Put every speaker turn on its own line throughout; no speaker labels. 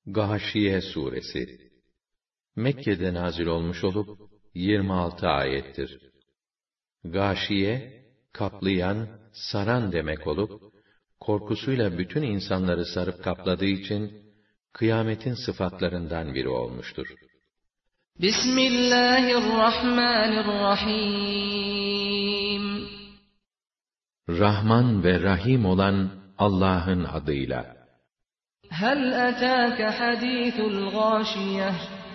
Gâşiye suresi Mekke'de nazil olmuş olup 26 ayettir. Gâşiye, kaplayan, saran demek olup, korkusuyla bütün insanları sarıp kapladığı için, kıyametin sıfatlarından biri olmuştur.
Bismillahirrahmanirrahim.
Rahman ve Rahim olan Allah'ın adıyla.
Hel etâke hadîthul gâşiyeh.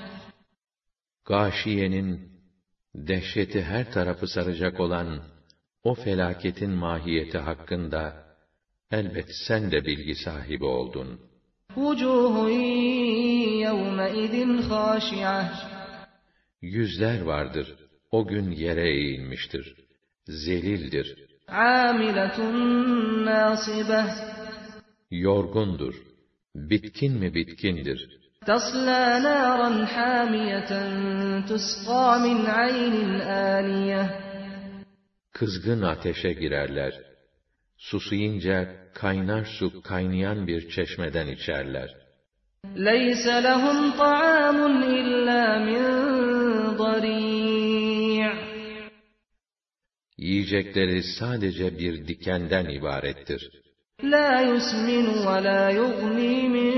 Gâşiyenin, dehşeti her tarafı saracak olan o felaketin mahiyeti hakkında, elbet sen de bilgi sahibi oldun.
Vucuhun yevmeidin khâşi'eh.
Yüzler vardır, o gün yere eğilmiştir, zelildir.
Âmiletun nâsibeh.
Yorgundur, bitkin mi bitkindir.
Taslâ nâran hâmiyeten tusqâ min aynin âniyeh.
Kızgın ateşe girerler. Susayınca kaynar su kaynayan bir çeşmeden içerler.
Leyse lehum ta'âmun illâ min darî'.
Yiyecekleri sadece bir dikenden ibarettir.
La yusminu ve la yughni min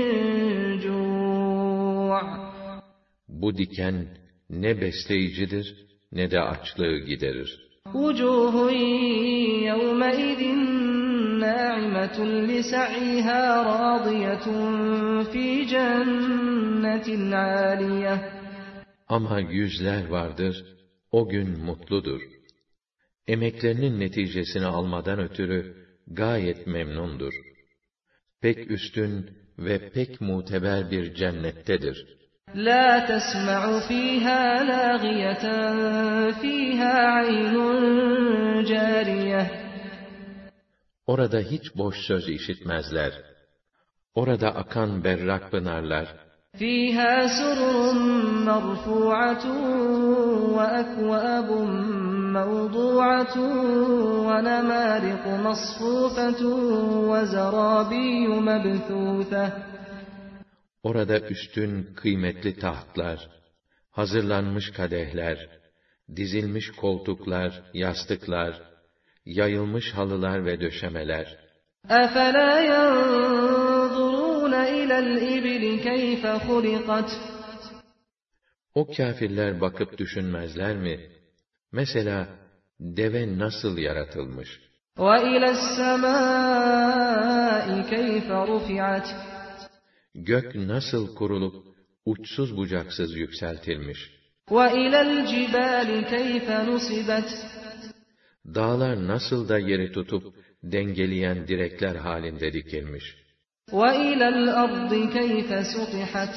cu'.
Bu diken ne besleyicidir ne de açlığı giderir.
Vucuhun yevmeidin nâ'imetun li sa'yihâ râdiyetun fî cennetin âliyeh.
Ama yüzler vardır, o gün mutludur. Emeklerinin neticesini almadan ötürü gayet memnundur. Pek üstün ve pek muteber bir cennettedir.
La tesma'u fîhâ lâgiyeten fîhâ aynun cariyeh.
Orada hiç boş söz işitmezler. Orada akan berrak pınarlar,
فِيهَا سُرُرٌ مَرْفُوعَةٌ وَأَكْوَابٌ مَوْضُوعَةٌ وَنَمَارِقُ مَصْفُوفَةٌ وَزَرَابِيُّ مَبْثُوثَةٌ.
orada üstün kıymetli tahtlar, hazırlanmış kadehler, dizilmiş koltuklar, yastıklar, yayılmış halılar ve döşemeler.
أَفَلَا يَنْظُرُونَ إِلَى الْإِبِلِ كَيْفَ خُلِقَتْ.
O kâfirler bakıp düşünmezler mi? Mesela deve nasıl yaratılmış?
وَإِلَى السَّمَاءِ كَيْفَ رُفِعَتْ.
Gök nasıl kurulup uçsuz bucaksız yükseltilmiş?
وَإِلَى الْجِبَالِ كَيْفَ نُصِبَتْ.
Dağlar nasıl da yeri tutup dengeleyen direkler halinde dikilmiş?
وَإِلَى الْأَرْضِ كَيْفَ سُطِحَتْ.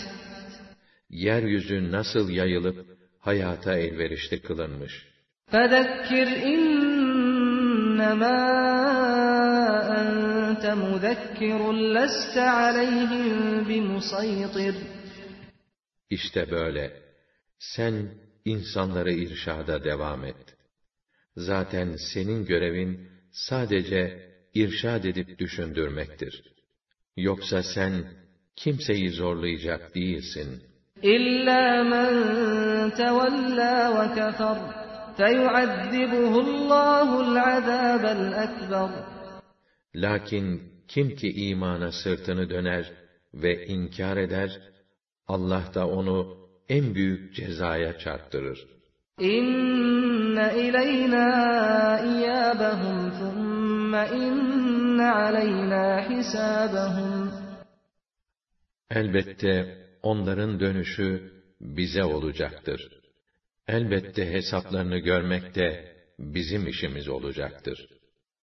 Yeryüzü nasıl yayılıp hayata elverişli kılınmış?
فَذَكِّرْ إِنَّمَا أَنْتَ مُذَكِّرٌ لَسْتَ عَلَيْهِمْ بِمُصَيْطِرٍ.
İşte böyle. Sen insanları irşada devam et. Zaten senin görevin sadece irşad edip düşündürmektir. Yoksa sen kimseyi zorlayacak değilsin.
إِلَّا مَنْ تَوَلَّى وَكَفَرَ فَيُعَذِّبُهُ اللّٰهُ الْعَذَابَ الْأَكْبَرَ.
Lakin kim ki imana sırtını döner ve inkar eder, Allah da onu en büyük cezaya çarptırır.
İnne ileyna iyâbehum thumme inne aleyna hisâbehum.
Elbette onların dönüşü bize olacaktır. Elbette hesaplarını görmek de bizim işimiz olacaktır.